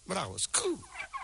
Bravo, scoop.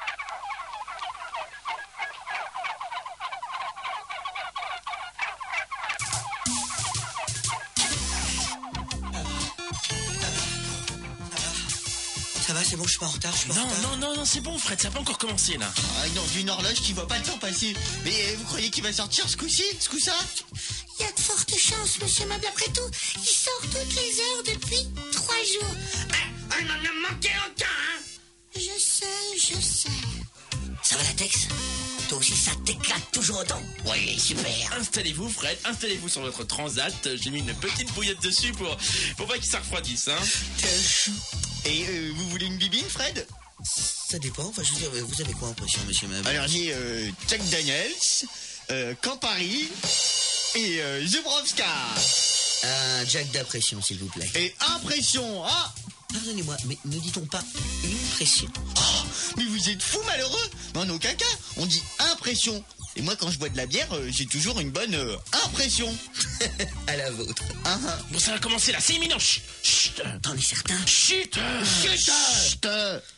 Ça va, c'est bon, je suis pas en retard, Non, c'est bon, Fred, ça n'a pas encore commencé, là. Ah, dans une horloge qui voit pas le temps passer. Mais vous croyez qu'il va sortir ce coup-ci, ce coup-ça? Il y a de fortes chances, monsieur Meuble. Après tout, il sort toutes les heures depuis 3 jours. On n'en a manqué aucun, hein? Je sais. Ça va, Latex? Toi aussi, ça t'éclate toujours autant? Oui, super. Installez-vous, Fred, installez-vous sur votre transat. J'ai mis une petite bouillotte dessus pour pas qu'il se refroidisse, hein. Et vous voulez une bibine, Fred? Ça dépend, enfin, je veux dire, vous avez quoi en pression, monsieur Meuble? Alors j'ai Jack Daniels, Campari et Zubrovska. Un Jack d'impression, s'il vous plaît. Et impression, ah! Pardonnez-moi, mais ne dit-on pas une pression? Oh, mais vous êtes fous malheureux. En aucun cas, on dit impression. Et moi, quand je bois de la bière, j'ai toujours une bonne impression. À la vôtre. Bon, ça va commencer là, c'est imminent. Chut. T'en es certain? Chut. Chut.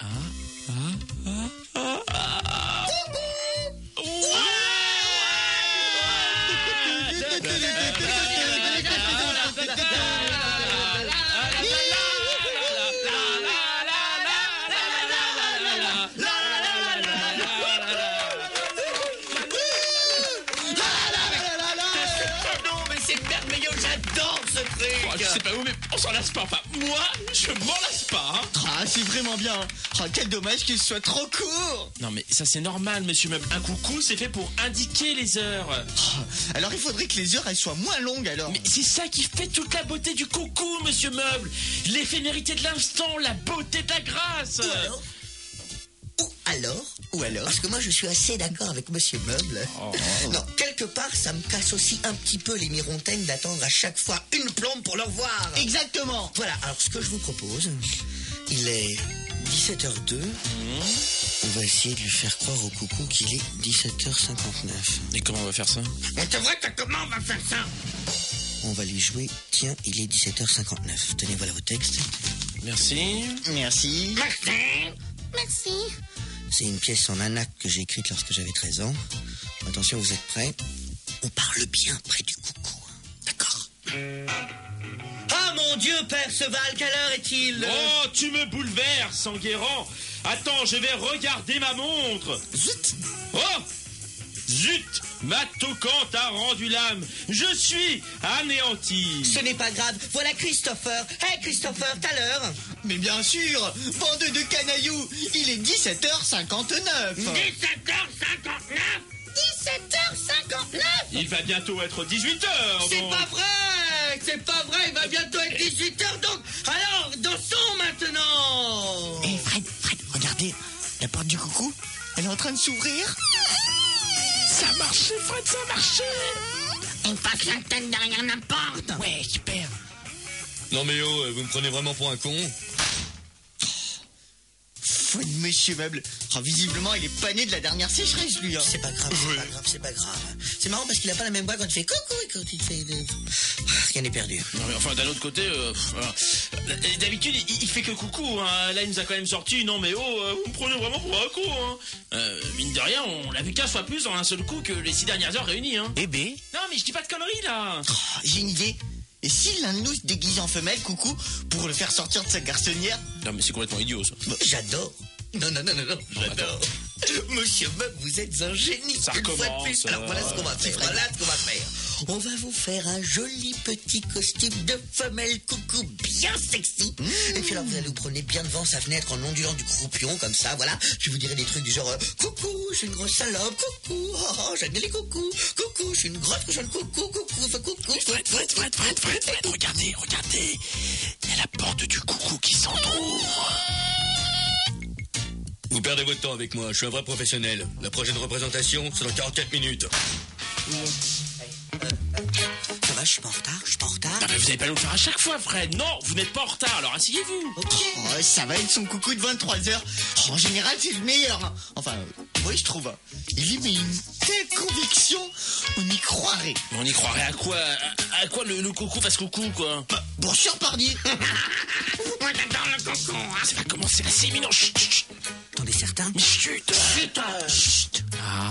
Je sais pas où, mais on s'en lasse pas. Enfin, moi, je m'en lasse pas, hein. Ah, c'est vraiment bien. Oh, quel dommage que ce soit trop court. Non, mais ça, c'est normal, monsieur Meuble. Un coucou, c'est fait pour indiquer les heures. Oh, alors, il faudrait que les heures, elles soient moins longues, alors. Mais c'est ça qui fait toute la beauté du coucou, monsieur Meuble. L'éphémérité de l'instant, la beauté de la grâce. Ou alors, parce que moi je suis assez d'accord avec monsieur Meuble. Non, quelque part ça me casse aussi un petit peu les mirontaines d'attendre à chaque fois une plombe pour le revoir. Exactement. Voilà, alors ce que je vous propose, il est 17h02. On va essayer de lui faire croire au coucou qu'il est 17h59. Et comment on va faire ça? Mais c'est vrai que comment on va faire ça? On va lui jouer, tiens, il est 17h59. Tenez, voilà vos textes. Merci. Merci. Merci. C'est une pièce en anac que j'ai écrite lorsque j'avais 13 ans. Attention, vous êtes prêts? On parle bien près du coucou. D'accord? Ah mon Dieu, Perceval, quelle heure est-il? Oh, tu me bouleverses, Enguerrand. Attends, je vais regarder ma montre. Zut! Oh! Zut! Ma toquante a rendu l'âme. Je suis anéanti. Ce n'est pas grave. Voilà Christopher. Hey Christopher, t'as l'heure? Mais bien sûr, bande de canailloux, il est 17h59. 17h59? 17h59? Il va bientôt être 18h. C'est pas vrai! C'est pas vrai, il va bientôt être 18h donc. Alors, dansons maintenant! Et Fred, regardez, la porte du coucou, elle est en train de s'ouvrir. Ça a marché, Fred, ça a marché. Il passe la tête derrière la porte. Ouais, super. Non mais oh, vous me prenez vraiment pour un con? Fou de monsieur Meuble. Oh, visiblement, il est pané de la dernière sécheresse, lui. Hein. C'est pas grave, c'est pas grave. C'est marrant parce qu'il a pas la même voix quand il fait coucou et quand il fait... Rien n'est perdu. Non mais enfin, d'un autre côté, voilà. D'habitude, il fait que coucou, hein. Là, il nous a quand même sorti, non mais vous me prenez vraiment pour un con, hein. Mine de rien, on l'a vu 15 fois plus en un seul coup que les 6 dernières heures réunies, hein. Eh ben. Non mais je dis pas de conneries, là. Oh, j'ai une idée. Et si l'un de nous se déguise en femelle, coucou, pour le faire sortir de sa garçonnière? Non mais c'est complètement idiot, ça. J'adore. Non, j'adore. Monsieur Meuble, vous êtes un génie. Ça Une fois de recommence, plus. Alors voilà ce qu'on va faire. On va vous faire un joli petit costume de femelle coucou bien sexy. Et puis alors vous allez vous promener bien devant sa fenêtre en ondulant du croupion comme ça, voilà. Je vous dirai des trucs du genre coucou, je suis une grosse salope, coucou, oh, j'aime bien les coucous, coucou, je suis une grosse cochonne, coucou. Fred, regardez. Il y a la porte du coucou qui s'entrouvre. Vous perdez votre temps avec moi, je suis un vrai professionnel. La prochaine représentation, c'est dans 44 minutes. Ça va, je suis pas en retard. Non mais vous allez pas nous le faire à chaque fois, Fred. Non, vous n'êtes pas en retard, alors asseyez-vous. Ok. Oh, ça va être son coucou de 23h. Oh, en général, c'est le meilleur. Hein. Enfin, oui, je trouve. Il y met une telle conviction, on y croirait. On y croirait à quoi? À quoi le coucou fasse coucou, quoi? Bah, bon sûr, pardi. Moi, j'adore le coco, hein. Ça va commencer là, c'est imminent. Chut. Attendez, est certain. Chut. Chut.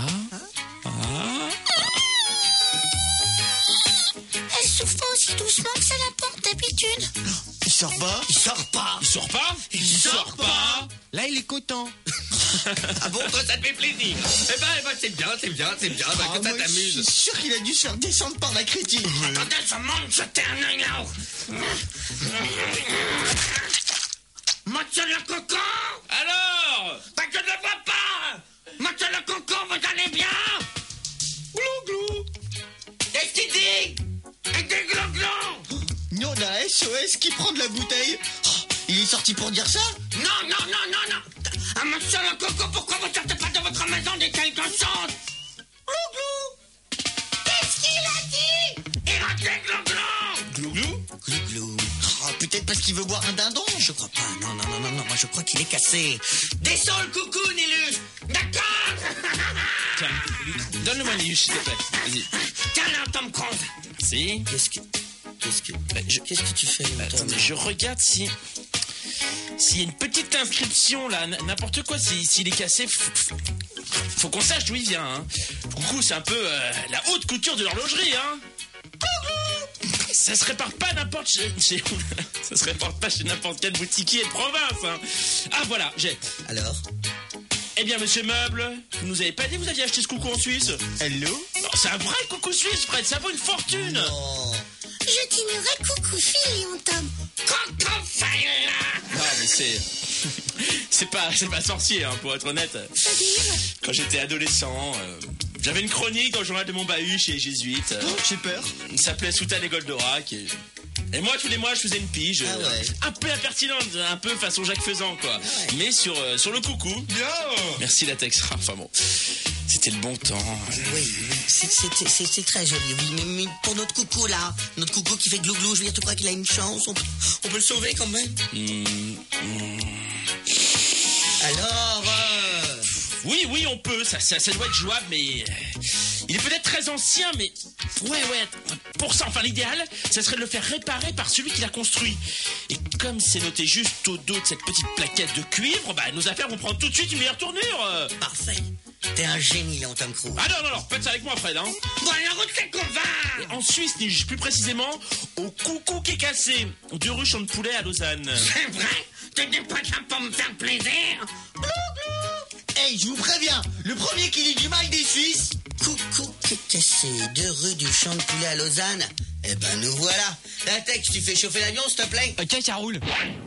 Elle souffle pas aussi doucement que ça la porte d'habitude. Il sort pas. Il sort pas. Il sort pas. Il sort pas. Là, il est content. Ah bon, toi, ça te fait plaisir. Eh ben, c'est bien. Bah, que ça moi, je t'amuse. suis sûr qu'il a dû se faire descendre par la crétine. Attendez, je monte jeter un œil là-haut. Monsieur le coco. Alors. Bah, je ne le vois pas. Monsieur le coco, vous allez bien? Glou. Qu'est-ce qu'il dit? Et des glouglous. Non, la SOS qui prend de la bouteille. Oh, il est sorti pour dire ça? Non. Ah, monsieur le coco, pourquoi vous sortez pas de votre maison des quelque chose? Glouglou. Qu'est-ce qu'il a dit? Il a dit glouglou. Glou-glou. Oh, peut-être parce qu'il veut boire un dindon. Je crois pas. Non. Moi, je crois qu'il est cassé. Descends le coucou, Nélus. D'accord. Tiens, donne-le-moi Nélus, s'il te plaît. Vas-y. Tiens là, Tom Cruise. Si. Qu'est-ce que tu fais, Tom? Attendez, je regarde s'il y a une petite inscription là, n'importe quoi, s'il est cassé, faut qu'on sache d'où il vient. Hein. Coucou, c'est un peu la haute couture de l'horlogerie. Hein. Ça se répare pas n'importe ça se répare pas chez n'importe quel boutiquier de province. Hein. Ah voilà, j'ai. Alors? Eh bien, monsieur Meuble, vous nous avez pas dit que vous aviez acheté ce coucou en Suisse? Hello? Non, c'est un vrai coucou suisse, Fred, ça vaut une fortune. Non. Je t'ignorais, coucou Filion, Tom. Coco là. Non, mais c'est pas sorcier, hein, pour être honnête. C'est-à-dire? Quand j'étais adolescent, j'avais une chronique dans le journal de mon bahut chez les Jésuites. J'ai peur. Il s'appelait Soutane et Goldorak. Et moi, tous les mois, je faisais une pige. Ah ouais. Un peu impertinente, un peu façon Jacques Faisan, quoi. Ouais. Mais sur le coucou. Bien. Merci, latex. Enfin bon, c'était le bon temps. Oui, c'est très joli, oui, mais pour notre coucou là, notre coucou qui fait glouglou, je veux dire, tu crois qu'il a une chance? On peut le sauver quand même? Alors, Oui, on peut, ça doit être jouable, mais il est peut-être très ancien, mais ouais, pour ça, enfin l'idéal, ça serait de le faire réparer par celui qui l'a construit. Et comme c'est noté juste au dos de cette petite plaquette de cuivre, bah nos affaires vont prendre tout de suite une meilleure tournure. parfait. T'es un génie, Léon Tom Cruise. Ah non, faites ça avec moi, Fred, hein. Bon, alors, où c'est qu'on va? Et en Suisse, plus précisément, au coucou qui est cassé, 2 rue Champ de Poulet à Lausanne. C'est vrai? Tu dis pas ça pour me faire plaisir? Hey, je vous préviens, le premier qui dit du mal des Suisses. Coucou qui est cassé, 2 rue du Champ de Poulet à Lausanne. Eh ben, nous voilà. Latex, tu fais chauffer l'avion, s'il te plaît? Ok, ça roule.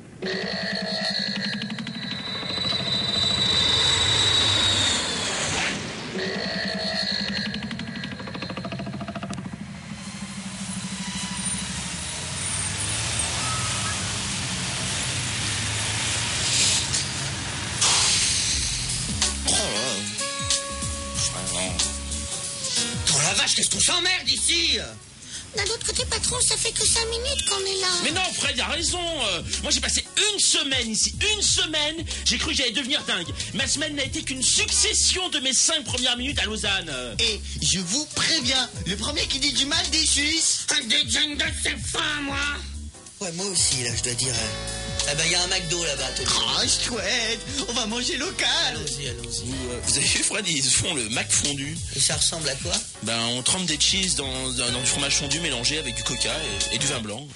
Oh la vache, qu'est-ce qu'on s'emmerde ici? D'un autre côté, patron, ça fait que 5 minutes qu'on est là. Mais non, Fred, il a raison. Moi, j'ai passé une semaine ici. Une semaine. J'ai cru que j'allais devenir dingue. Ma semaine n'a été qu'une succession de mes 5 premières minutes à Lausanne. Et je vous préviens, le premier qui dit du mal des Suisses. Un des jeunes de ses fins, moi. Ouais, moi aussi, là, je dois dire. Eh ben, il y a un McDo là-bas, Tony. Oh, chouette, on va manger local. Allons-y. Vous avez vu, Fred, ils font le Mac fondu. Et ça ressemble à quoi? Ben, on trempe des cheese dans du fromage fondu mélangé avec du coca et du vin blanc.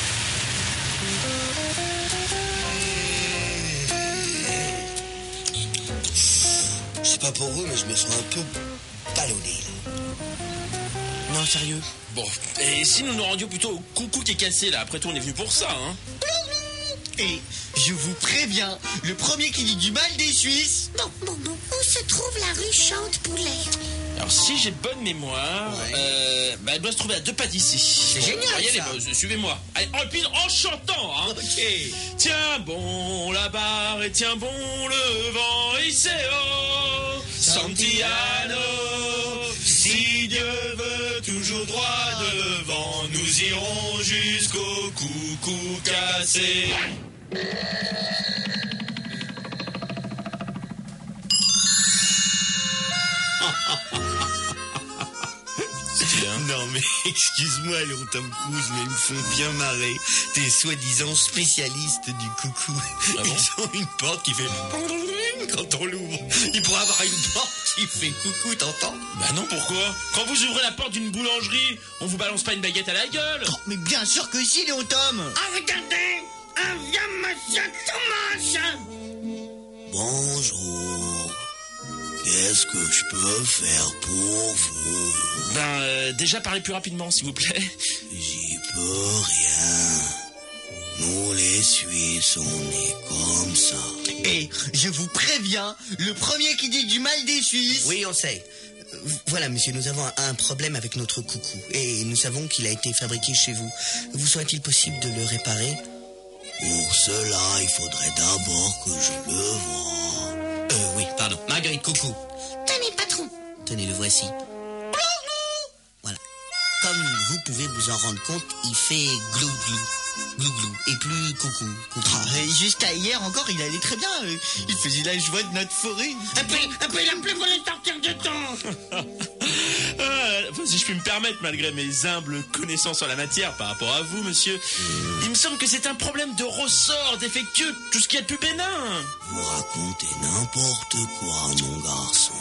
Je sais pas pour vous, mais je me sens un peu ballonné, là. Non, sérieux. Bon, et si nous nous rendions plutôt au coucou qui est cassé, là? Après tout, on est venu pour ça, hein. Et je vous préviens, le premier qui dit du mal des Suisses. Bon. Où se trouve la rue Champ de Poulet? Alors, si j'ai bonne mémoire, elle doit se trouver à 2 pas d'ici. C'est génial, Allez, ça. suivez-moi. Allez, et puis en chantant, hein. Ok. Tiens bon la barre et tiens bon le vent, Iseo, Santiano. Si Dieu veut toujours droit devant, nous irons jusqu'au coucou cassé. Non mais excuse-moi Léon Tom Cruise, mais ils me font bien marrer. Tes soi-disant spécialistes du coucou. Ah bon? Ils ont une porte qui fait... Quand on l'ouvre, il pourrait avoir une porte qui fait coucou, t'entends? Bah non, pourquoi? Quand vous ouvrez la porte d'une boulangerie, on vous balance pas une baguette à la gueule. Oh, mais bien sûr que si, Léon Tom. Ah, regardez, un vieux monsieur Thomas. Bonjour. Qu'est-ce que je peux faire pour vous? Déjà parlez plus rapidement, s'il vous plaît. J'y peux rien. Nous les Suisses, on est comme ça. Et je vous préviens, le premier qui dit du mal des Suisses... Oui, on sait. Voilà, monsieur, nous avons un problème avec notre coucou. Et nous savons qu'il a été fabriqué chez vous. Vous serait-il possible de le réparer? Pour cela, il faudrait d'abord que je le voie. Oui, pardon. Marguerite, coucou. Tenez, patron. Tenez, le voici. Voilà. Comme vous pouvez vous en rendre compte, il fait glou-glou. Glou-glou. Et plus coucou. Et jusqu'à hier encore, il allait très bien. Il faisait la joie de notre forêt. Et puis il a plus voulu sortir du temps. Si je puis me permettre, malgré mes humbles connaissances en la matière par rapport à vous, monsieur, il me semble que c'est un problème de ressort défectueux, tout ce qui est de plus bénin. Vous racontez n'importe quoi, mon garçon.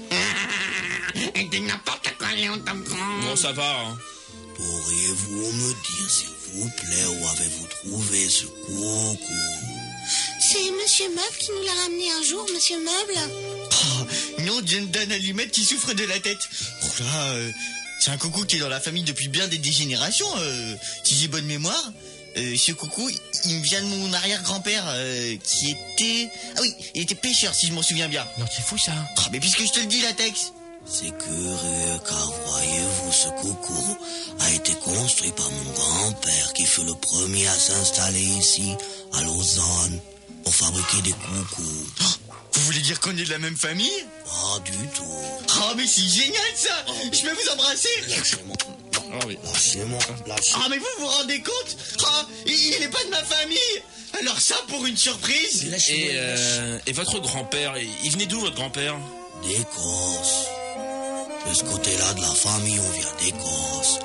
Il dit n'importe quoi, Léon Tom. Bon, ça va, hein. Pourriez-vous me dire, s'il vous plaît, où avez-vous trouvé ce coucou? C'est Monsieur Meuble qui nous l'a ramené un jour, Monsieur Meuble. Oh, non, John Donne Allumette qui souffre de la tête. Oh là, c'est un coucou qui est dans la famille depuis bien des générations, si j'ai bonne mémoire. Ce coucou, il me vient de mon arrière-grand-père, qui était... Ah oui, il était pêcheur, si je m'en souviens bien. Non, c'est fou, ça. Oh, mais puisque je te le dis, latex. C'est curieux, car voyez-vous, ce coucou a été construit par mon grand-père, qui fut le premier à s'installer ici, à Lausanne, pour fabriquer des coucous. Oh, vous voulez dire qu'on est de la même famille? Pas du tout. Oh, mais c'est génial, ça. Je peux vous embrasser? Lâchez-moi. Oh, oui. Lâchez-moi. Lâchez-moi. Ah, mais vous vous rendez compte? Oh, il n'est pas de ma famille. Alors ça, pour une surprise. Et votre grand-père, il venait d'où, votre grand-père? D'Écosse. De ce côté-là de la famille, on vient d'Écosse.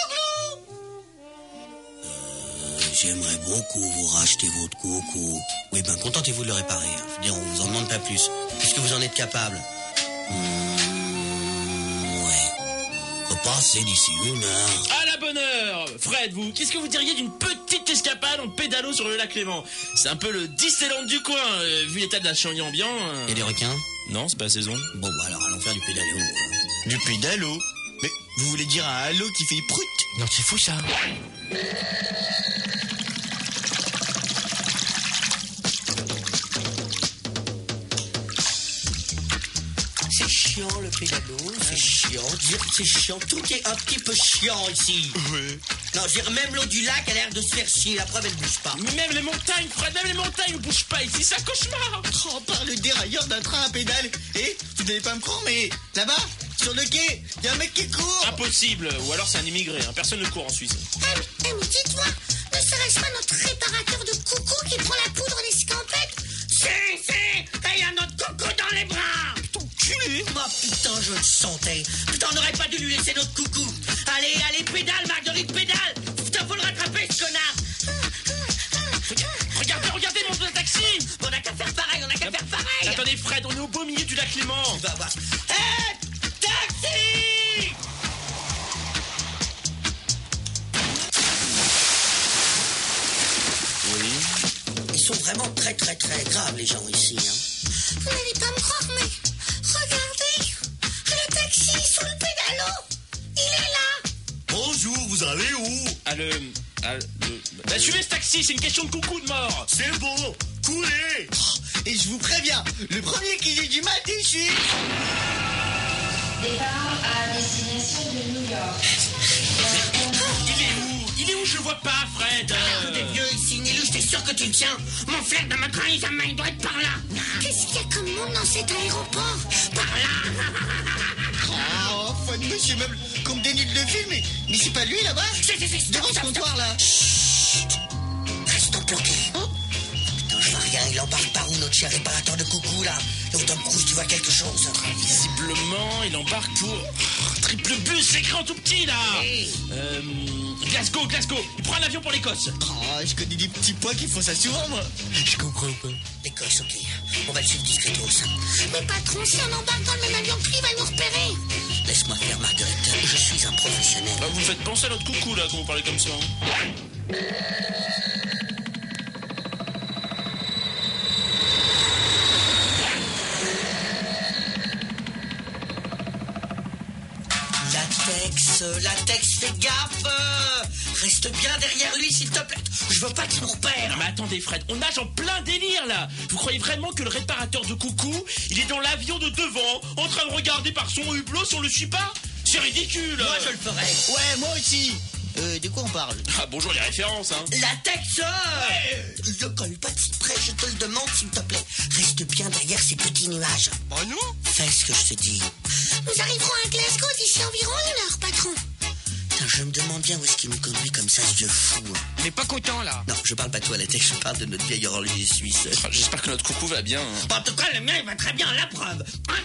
J'aimerais beaucoup vous racheter votre coucou. Oui, ben contentez-vous de le réparer. Je veux dire, on vous en demande pas plus, puisque vous en êtes capable. Ouais. On peut passer d'ici 1 heure. À la bonne heure. Fred, vous, qu'est-ce que vous diriez d'une petite escapade en pédalo sur le lac Léman? C'est un peu le Disneyland du coin, vu l'état de la Chauny ambiant. Il y a des requins? Non, c'est pas la saison. Bon, bah alors allons faire du pédalo. Du pédalo? Mais vous voulez dire un halo qui fait prout? Non, c'est fou, ça. C'est chiant le pédalo, c'est chiant. Je veux dire, c'est chiant, tout est un petit peu chiant ici. Ouais. Non, je veux dire, même l'eau du lac a l'air de se faire chier, la preuve elle bouge pas. Même les montagnes, Fred, même les montagnes ne bougent pas ici, c'est un cauchemar. Oh, par le dérailleur d'un train à pédale. Et vous n'allez pas me croire, mais là-bas, sur le quai, il y a un mec qui court. Impossible, ou alors c'est un immigré, hein. Personne ne court en Suisse. Mais dites-moi, ne serait-ce pas notre réparateur de coucou qui prend la poudre des scampettes? C'est, il y a notre coucou dans les bras. Oh putain, je le sentais. Putain, on n'aurait pas dû lui laisser notre coucou. Allez, pédale, Marguerite, pédale. Putain, faut le rattraper, ce connard. Regardez, mon taxi. On a qu'à faire pareil. Attendez, Fred, on est au beau milieu du lac Léman. Tu vas voir. Hé, taxi! Oui. Ils sont vraiment très graves, les gens ici, hein. Vous n'allez pas me croire, mais regardez, le taxi sous le pédalo, il est là. Bonjour, vous allez où? Bah, suivez ce taxi, c'est une question de coucou de mort. C'est bon, coulez. Et je vous préviens, le premier qui dit du mal des Suisses. Départ à destination de New York. Il est où? Je le vois pas, Fred. Des vieux ici, Nilou, j'étais sûr que tu le tiens. Mon flair de ma traîne, il doit être par là. Qu'est-ce qu'il y a comme monde dans cet aéroport? Par là. Oh, fun, monsieur Meuble, qu'on me dénude le film, mais c'est pas lui là-bas? Devant ce comptoir là. Restons planqués. Putain, je vois rien, il embarque par où notre chez un réparateur de coucou, là. Là où Tom Cruise, tu vois quelque chose. Visiblement, il embarque pour triple bus, écran tout petit, là. Glasgow. Il prend un avion pour l'Écosse. Oh, je connais des petits pois qui font ça souvent, moi. Je comprends pas. L'Écosse, ok. On va le suivre discretos. Mais patron, si on embarque dans le même avion que lui, il va nous repérer. Laisse-moi faire, Marguerite. Je suis un professionnel. Ah, vous me faites penser à notre coucou, là, quand vous parlez comme ça. Latex, fais gaffe. Reste bien derrière lui, s'il te plaît. Je veux pas qu'il nous repère. Non mais attendez Fred, on nage en plein délire là. Vous croyez vraiment que le réparateur de coucou, il est dans l'avion de devant, en train de regarder par son hublot si on le suit pas? C'est ridicule. Moi je le ferai. Ouais, moi aussi. De quoi on parle? Ah bonjour les références hein. Latex. Ne colle pas de si près, je te le demande s'il te plaît. Reste bien derrière ces petits nuages. Oh non. Fais ce que je te dis. Nous arriverons à Glasgow d'ici environ 1 heure, patron. Putain, je me demande bien où est-ce qu'il nous conduit comme ça, ce vieux fou. On est pas content là. Non, je parle pas de toi, Latex, je parle de notre vieil horloger suisse. Ah, j'espère que notre coucou va bien. Hein. En tout cas, le mien, il va très bien, la preuve.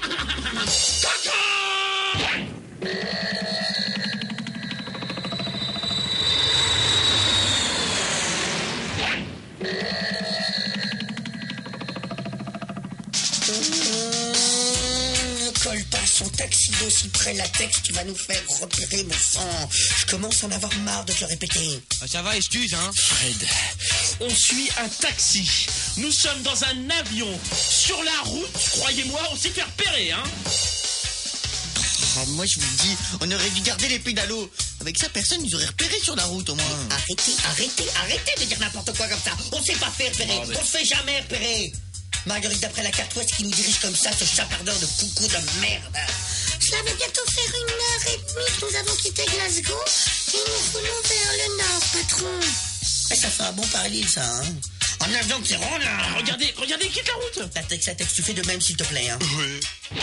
Ne colle pas son taxi d'aussi près, Latex, tu vas nous faire repérer mon sang. Je commence à en avoir marre de te le répéter. Ah, ça va, excuse hein. Fred, on suit un taxi. Nous sommes dans un avion. Sur la route, croyez-moi, on s'est fait repérer hein. Oh, moi, je vous le dis, on aurait dû garder les pédalos. Avec ça, personne nous aurait repéré sur la route, au moins. Arrêtez de dire n'importe quoi comme ça. On s'est pas fait repérer, on se fait jamais repérer. Marguerite, d'après la carte ouest qui nous dirige comme ça, ce chapardeur de coucou de merde. Cela va bientôt faire 1h30 que nous avons quitté Glasgow et nous roulons vers le nord, patron. Mais ça fait un bon parallèle, ça, hein. En avion, c'est rond, là. Regardez, il quitte la route. Latex, tu fais de même, s'il te plaît, hein. Oui.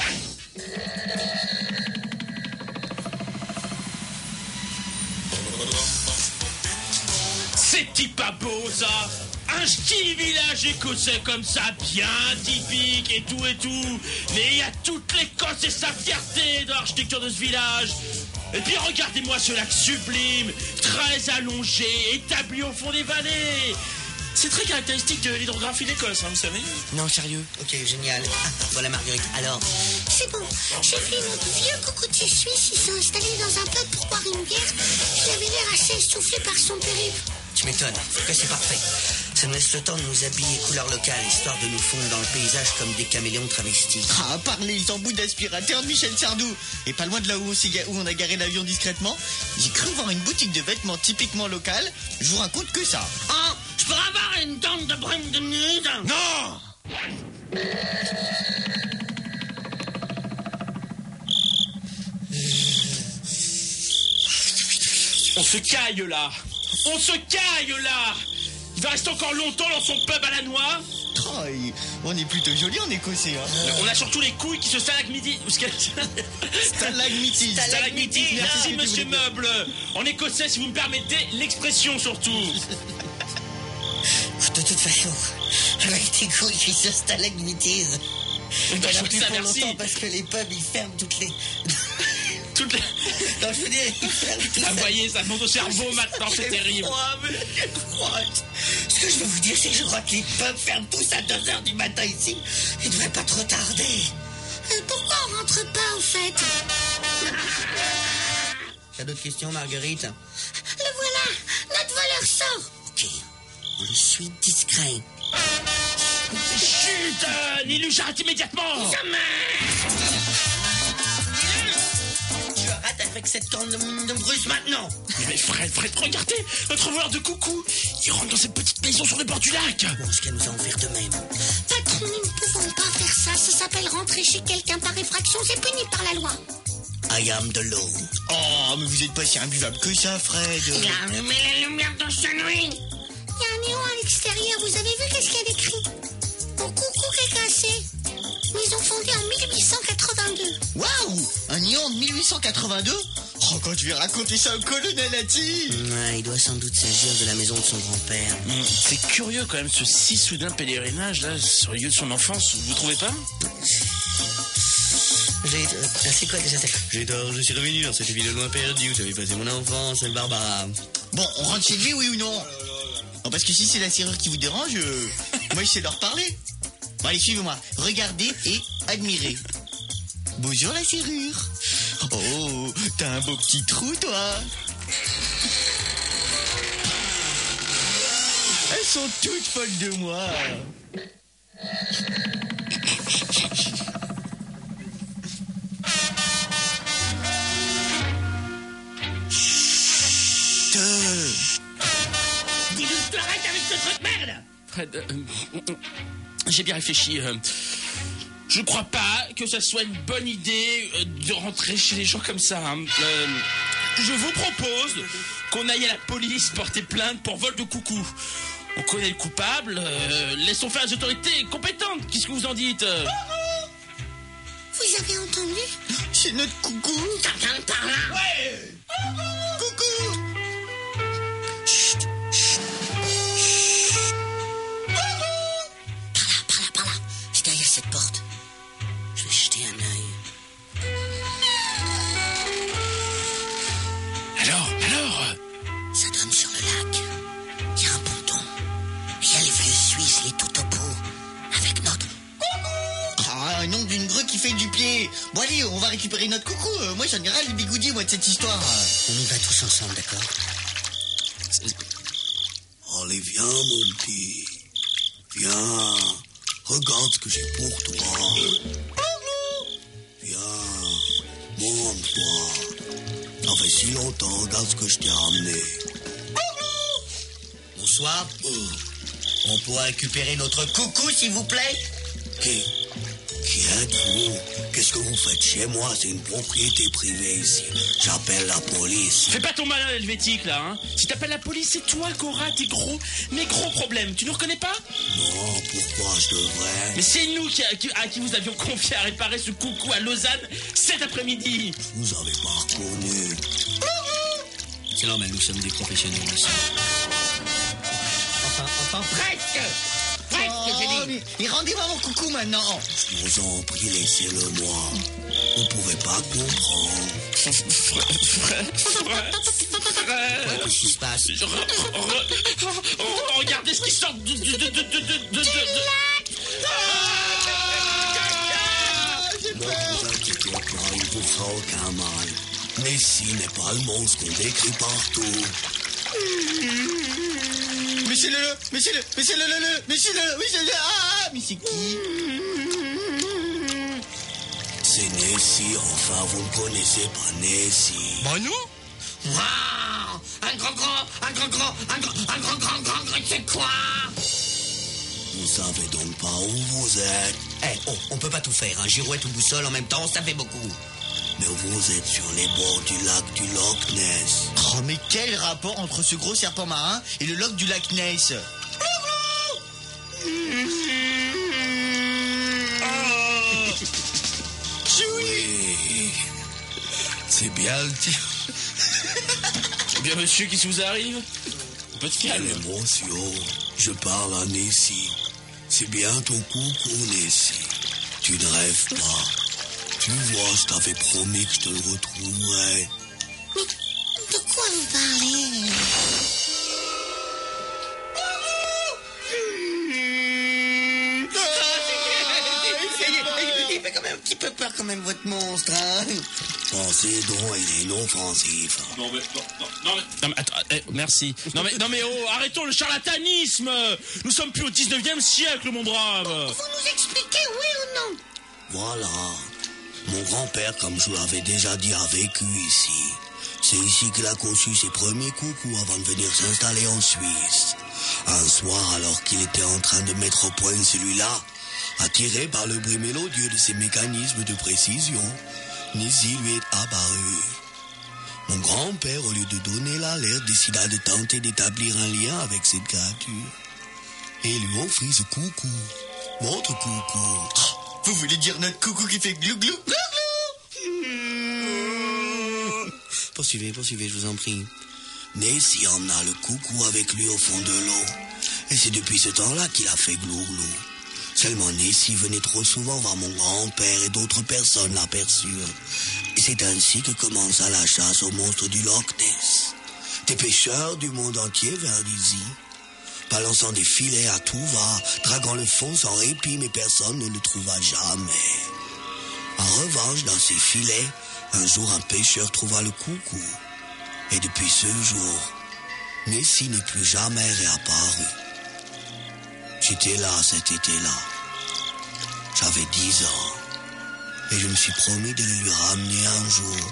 C'est pas beau ça. Un petit village écossais comme ça, bien typique et tout. Mais il y a toute l'Écosse et sa fierté dans l'architecture de ce village. Et puis regardez-moi ce lac sublime, très allongé, établi au fond des vallées. C'est très caractéristique de l'hydrographie d'Écosse, hein, vous savez. Non, sérieux. Ok, génial. Ah, voilà Marguerite, alors. C'est bon, j'ai vu notre vieux cocotier suisse, il s'est installé dans un pub pour boire une bière. Il avait l'air assez essoufflé par son périple. Tu m'étonnes, que c'est parfait. Ça nous laisse le temps de nous habiller couleur locale, histoire de nous fondre dans le paysage comme des caméléons travestis. Ah, par les embouts d'aspirateur de Michel Sardou. Et pas loin de là où on a garé l'avion discrètement, j'ai cru voir une boutique de vêtements typiquement locale. Je vous raconte que ça. Oh, je peux avoir une tonne de brume de nuit? Non. On se caille là. Il va rester encore longtemps dans son pub à la noix. Oh, on est plutôt joli en écossais. Hein. On a surtout les couilles qui se stalagmitisent. Stalagmitisent. Merci monsieur Meuble. En écossais, si vous me permettez, l'expression surtout. De toute façon, avec tes couilles qui se stalagmitisent. Il n'y en a plus pour longtemps parce que les pubs, ils ferment toutes les... Non, je veux dire, ils ferment tout ça. Vous voyez, ça monte au cerveau maintenant, c'est terrible. Ce que je veux vous dire, c'est que je crois que les pubs ferment tous à 2h du matin ici. Ils devraient pas trop tarder. Pourquoi on rentre pas, au fait? T'as d'autres questions, Marguerite? Le voilà, notre voleur sort. Ok, on le suit discret. Chut, Nilu, j'arrête immédiatement. Tu arrêtes avec cette corne de bruse maintenant. Mais Fred, regardez, notre voleur de coucou, il rentre dans cette petite maison sur le bord du lac. Bon, ce qu'elle nous a offert de même. Patron, nous ne pouvons pas faire ça. Ça s'appelle rentrer chez quelqu'un par effraction. C'est puni par la loi. I am the law. Oh, mais vous êtes pas si imbuvable que ça, Fred. Il a allumé les lumières de sa nuit. Il y a un néon à l'extérieur. Vous avez vu qu'est-ce qu'il y a d'écrit? Mon coucou qui est cassé. Ils ont fondé en 1882. Waouh, un néon de 1882. Oh, quand je vais raconter ça au colonel Hattie. Ouais, il doit sans doute s'agir de la maison de son grand-père. C'est curieux quand même ce si soudain pèlerinage là sur le lieu de son enfance, vous trouvez pas? C'est quoi déjà? J'ai tort, je suis revenu dans cette ville loin perdue où j'avais passé mon enfance, Barbara. Bon, on rentre chez lui, oui ou non? Non, parce que si c'est la serrure qui vous dérange, moi je sais leur parler. Bon, allez, suivez-moi. Regardez et admirez. Bonjour la serrure. Oh, t'as un beau petit trou, toi. Elles sont toutes folles de moi. Dis-nous, tu arrêtes avec ce truc merde. Fred, j'ai bien réfléchi. Je crois pas que ça soit une bonne idée de rentrer chez les gens comme ça. Hein. Je vous propose qu'on aille à la police porter plainte pour vol de coucou. On connaît le coupable. Laissons faire les autorités compétentes. Qu'est-ce que vous en dites? Vous avez entendu? C'est notre coucou. Quelqu'un par là. Ouais. Coucou. Chut, chut, chut. Par là. C'est derrière cette porte. Je vais jeter un œil. Alors Ça donne sur le lac. Il y a un ponton. Il y a les vieux Suisses, les tout au bout. Avec notre... Ah, un nom d'une grue qui fait du pied. Bon, allez, on va récupérer notre coucou. Moi, j'en ai ras le bigoudi, moi, de cette histoire. On y va tous ensemble, d'accord? Allez, viens, mon petit. Viens. Regarde ce que j'ai pour toi. Viens. Montre-toi. Ça fait si longtemps, regarde ce que je t'ai ramené. Bonsoir. On pourra récupérer notre coucou, s'il vous plaît? Qui êtes-vous? Qu'est-ce que vous faites chez moi? C'est une propriété privée ici. J'appelle la police. fais pas ton malin helvétique là. Hein. Si t'appelles la police, c'est toi qui auras tes gros problèmes. Tu nous reconnais pas? Non, pourquoi je devrais? Mais c'est nous à qui vous avions confié à réparer ce coucou à Lausanne cet après-midi. Vous avez pas reconnu. C'est normal, nous sommes des professionnels aussi. Enfin, presque, j'ai dit. Mais rendez-moi mon coucou maintenant. Je vous en prie, laissez-le-moi. Vous pouvez pas comprendre. Ouais, qu'est-ce qui se passe? Regardez ce qui sort de... Ne vous inquiétez pas, il vous fera aucun mal. Nessie n'est pas le monstre qu'on décrit partout. Mais c'est qui? C'est Nessie, enfin, vous ne connaissez pas Nessie. Bah non. Wow, un grand, c'est quoi? Vous savez donc pas où vous êtes. On peut pas tout faire, hein. Girouette ou boussole en même temps, ça fait beaucoup. Mais vous êtes sur les bords du lac du Loch Ness. Oh, mais quel rapport entre ce gros serpent marin et le lac du lac Ness? Oui, c'est bien le tir. Eh bien monsieur, qu'est-ce qui vous arrive? Un peu de Quelle calme. émotion. Je parle à Nessie. C'est bien ton coucou, Nessie. Tu ne rêves pas. Tu vois, je t'avais promis que je te le retrouverais. Mais de quoi vous parlez? Il fait quand même un petit peu peur quand même, votre monstre, hein. Pensez donc, il est inoffensif. Non mais attends, merci. Non mais oh, arrêtons le charlatanisme. Nous sommes plus au 19e siècle, mon brave. Vous nous expliquez, oui ou non? Voilà. Mon grand-père, comme je vous l'avais déjà dit, a vécu ici. C'est ici qu'il a conçu ses premiers coucous avant de venir s'installer en Suisse. Un soir, alors qu'il était en train de mettre au point celui-là, attiré par le bruit mélodieux de ses mécanismes de précision, Nessie lui est apparu. Mon grand-père, au lieu de donner l'alerte, décida de tenter d'établir un lien avec cette créature. Et lui offrit ce coucou. Votre coucou. Vous voulez dire notre coucou qui fait glou glou glou glou? Poursuivez, je vous en prie. Nessie emmena le coucou avec lui au fond de l'eau. Et c'est depuis ce temps-là qu'il a fait glou-glou. Seulement Nessie venait trop souvent voir mon grand-père et d'autres personnes l'aperçurent. Et c'est ainsi que commença la chasse aux monstres du Loch Ness. Des pêcheurs du monde entier vinrent ici, balançant des filets à tout va, draguant le fond sans répit, mais personne ne le trouva jamais. En revanche, dans ces filets, un jour un pêcheur trouva le coucou. Et depuis ce jour, Nessie n'est plus jamais réapparu. J'étais là cet été-là. J'avais 10 ans. Et je me suis promis de le lui ramener un jour.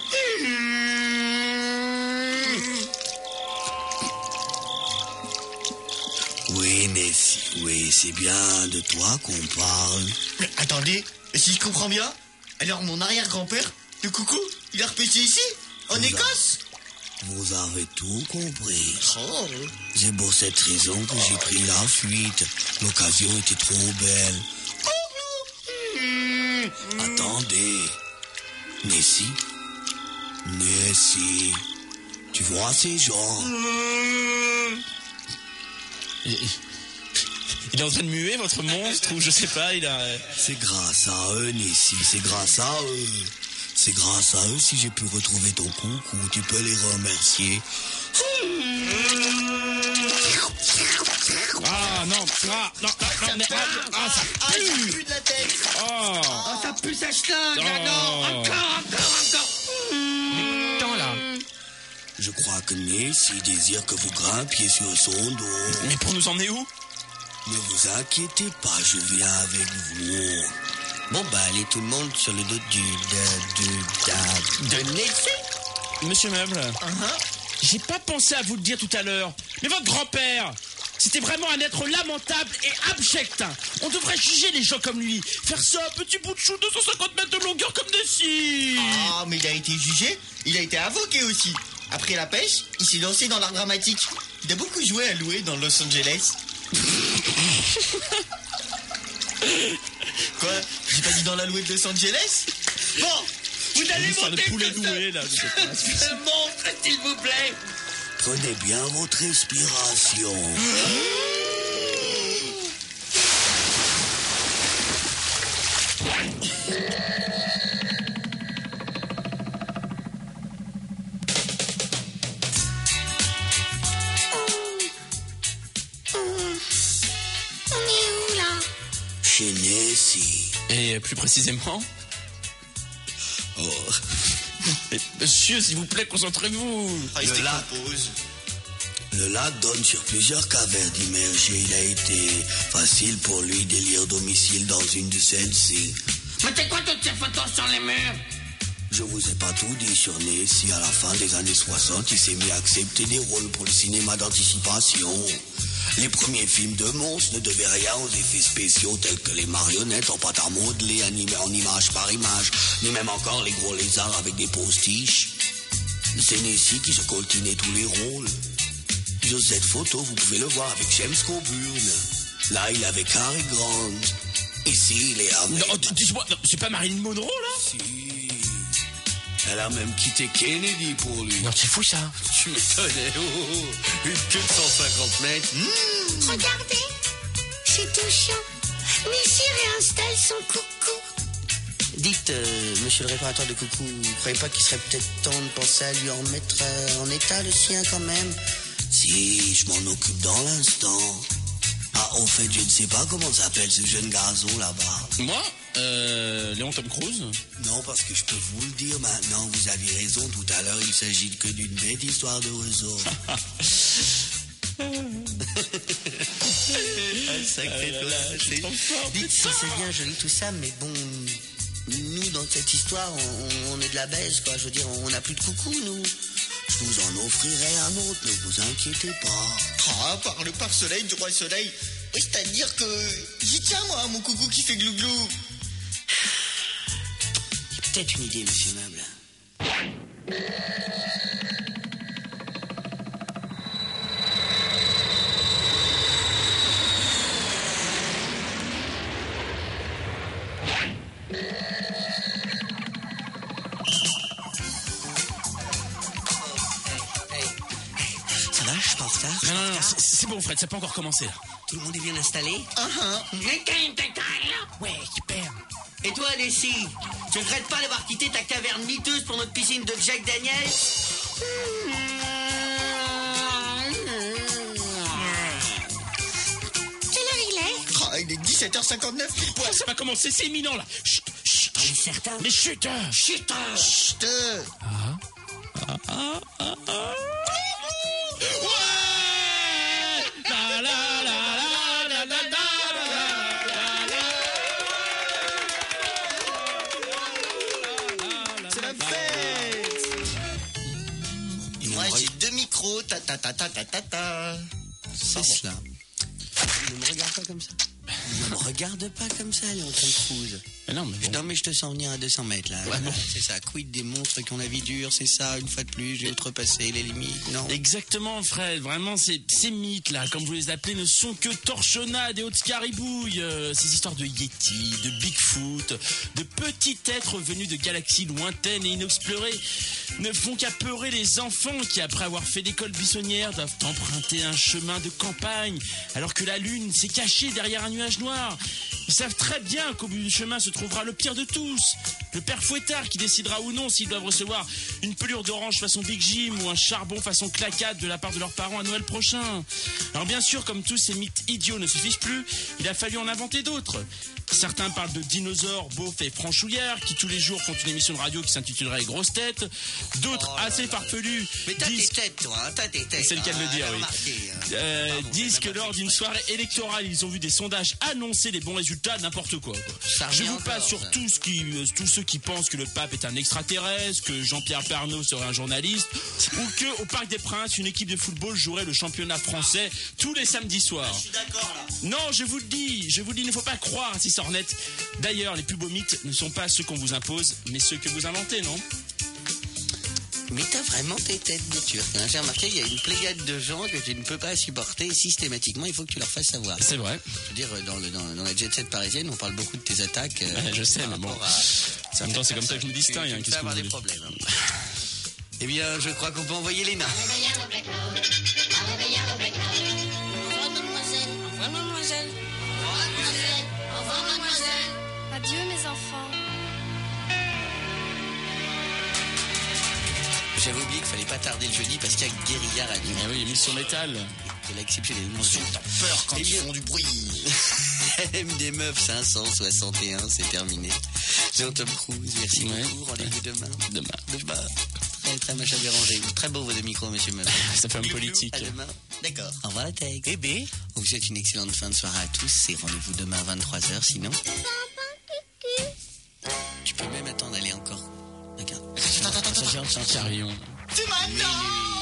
Oui, Nessie, oui, c'est bien de toi qu'on parle. Mais attendez, si je comprends bien, alors mon arrière-grand-père, le coucou, il a repêché ici, en Écosse? Vous avez tout compris. Oh. C'est pour cette raison que j'ai pris la fuite. L'occasion était trop belle. Attendez. Nessie, tu vois ces gens? Il est en train de muer, votre monstre, ou je sais pas, il a... C'est grâce à eux, Nessie, c'est grâce à eux. C'est grâce à eux si j'ai pu retrouver ton coucou. Tu peux les remercier. Ah non, mais ça pue de la tête. Oh, Ça pue sa schlingue, Oh. non. Encore. Attends là. Je crois que Nessie désire que vous grimpiez sur son dos. Mais pour nous emmener où? Ne vous inquiétez pas, je viens avec vous. Bon, bah, allez tout le monde sur le dos de Nessie. Monsieur Meuble, j'ai pas pensé à vous le dire tout à l'heure, mais votre grand-père, c'était vraiment un être lamentable et abject. On devrait juger les gens comme lui. Faire ça, un petit bout de chou de 250 mètres de longueur comme Nessie. Ah, mais il a été jugé, il a été invoqué aussi. Après la pêche, il s'est lancé dans l'art dramatique. Il a beaucoup joué à louer dans Los Angeles. Quoi? J'ai pas dit dans la louée de Los Angeles? Bon, Vous allez Une histoire de monter poulet que doué, là, je sais pas. ce monstre, s'il vous plaît. Prenez bien votre respiration. On est où là? Chez Nessie. Et plus précisément? Oh. Mais monsieur, s'il vous plaît, concentrez-vous. restez lac. compose. Le lac donne sur plusieurs cavernes immergées. Il a été facile pour lui d'élire domicile dans une de celles-ci. Mais c'est quoi toutes ces photos sur les murs? Je vous ai pas tout dit sur Nessie. À la fin des années 60, il s'est mis à accepter des rôles pour le cinéma d'anticipation. Les premiers films de monstres ne devaient rien aux effets spéciaux tels que les marionnettes en pâte à modeler animées en image par image, ni même encore les gros lézards avec des postiches. C'est Nessie qui se coltinait tous les rôles. Sur cette photo, vous pouvez le voir avec James Coburn. Là, il est avec Harry Grant. Ici, il est avec... Non, dis-moi, non, c'est pas Marilyn Monroe, là? Si. Elle a même quitté Kennedy pour lui. Non, c'est fou, ça. Tu m'étonnais, une queue de 150 mètres. Regardez, c'est touchant. Nessie réinstalle son coucou. Dites, monsieur le réparateur de coucou, vous croyez pas qu'il serait peut-être temps de penser à lui en mettre en état le sien quand même? Si, je m'en occupe dans l'instant. Ah, au fait, je ne sais pas comment s'appelle ce jeune garçon là-bas. Moi, Léon Tom Cruise. Non, parce que je peux vous le dire maintenant, vous aviez raison, tout à l'heure, il s'agit que d'une bête histoire de réseau. Sacré Dites, si c'est bien joli tout ça, mais bon, nous dans cette histoire, on est de la baise, quoi. Je veux dire, on n'a plus de coucou, nous. Je vous en offrirai un autre, ne vous inquiétez pas. Ah, par le pare-soleil du roi soleil. C'est-à-dire que j'y tiens, moi, mon coucou qui fait glouglou. J'ai peut-être une idée, monsieur Meuble. pas en retard? Non, c'est bon, Fred, ça n'a pas encore commencé, là. Tout le monde est bien installé? Ouais, super. Et toi, Alessi, tu regrettes pas d'avoir quitté ta caverne miteuse pour notre piscine de Jack Daniels? Quelle heure il est? Oh, il est 17h59. Oh, ça va commencer, c'est imminent, là. Chut, chut, T'en es certain? mais chut. Chut! Chut. Ouais! La, la, la, la, la, la, la, C'est la fête. Moi, j'ai 2 micros. Ta. C'est cela. Ne me regarde pas comme ça. Ne me regarde pas comme ça, Léon Tom Cruise. Non, mais bon. Non, mais je te sens venir à 200 mètres, là. Ouais, bon. C'est ça. Quid des monstres qui ont la vie dure, c'est ça. Une fois de plus, j'ai outrepassé les limites. Non. Exactement, Fred. Vraiment, ces mythes, là, comme vous les appelez, ne sont que torchonnades et hautes caribouilles. Ces histoires de Yeti, de Bigfoot, de petits êtres venus de galaxies lointaines et inexplorées ne font qu'apeurer les enfants qui, après avoir fait l'école buissonnière, doivent emprunter un chemin de campagne, alors que la lune s'est cachée derrière un nuage noir. Ils savent très bien qu'au bout du chemin se trouvera le pire de tous, le père Fouettard, qui décidera ou non s'ils doivent recevoir une pelure d'orange façon Big Jim ou un charbon façon claquade de la part de leurs parents à Noël prochain. Alors bien sûr, comme tous ces mythes idiots ne suffisent plus, il a fallu en inventer d'autres. Certains parlent de dinosaures, beaufs et franchouillards qui tous les jours font une émission de radio qui s'intitulerait Les Grosses Têtes. D'autres assez farfelus Mais t'as disent... tes têtes, toi, hein, t'as tes têtes. C'est le cas de le dire, oui. Remarqué, Disent que lors d'une soirée électorale, ils ont vu des sondages annoncer les bons résultats, n'importe quoi. Ça Je revient vous passe encore, sur ça. tous ceux qui pensent que le pape est un extraterrestre, que Jean-Pierre Pernaut serait un journaliste, ou que au Parc des Princes, une équipe de football jouerait le championnat français tous les samedis soirs. Je suis d'accord, là. Non, je vous le dis, il ne faut pas croire à ces sornettes. D'ailleurs, les plus beaux mythes ne sont pas ceux qu'on vous impose, mais ceux que vous inventez, non? Mais t'as vraiment tes têtes de turc. Hein. J'ai remarqué, il y a une pléiade de gens que tu ne peux pas supporter. Et systématiquement, il faut que tu leur fasses savoir. C'est vrai. Je veux dire, dans la jet set parisienne, on parle beaucoup de tes attaques. Ouais, je sais, par mais bon. rapport En même temps, c'est comme ça que je me distingue. Tu Hein, peux qu'est-ce que avoir vous des voulez. problèmes. Hein. Eh bien, je crois qu'on peut envoyer Léna. Au revoir, mademoiselle. Au revoir, mademoiselle. Au revoir, mademoiselle. Adieu mes enfants. J'avais oublié qu'il fallait pas tarder le jeudi parce qu'il y a Guérilla Radio. Ah oui, émission métal. Elle a exceptionnellement Peur quand ils font du bruit. MD Meufs 561, c'est terminé. Jean Tom Cruise, merci Ouais. beaucoup. Rendez-vous demain. Demain. Très, très machin dérangé. Très beau vos deux micros, monsieur Meuf. Ça fait un politique. À demain. D'accord. Au revoir la tech. Bébé. On vous souhaite une excellente fin de soirée à tous et rendez-vous demain à 23h. Sinon, tu peux même attendre, aller encore. Regarde. Carillon. C'est maintenant.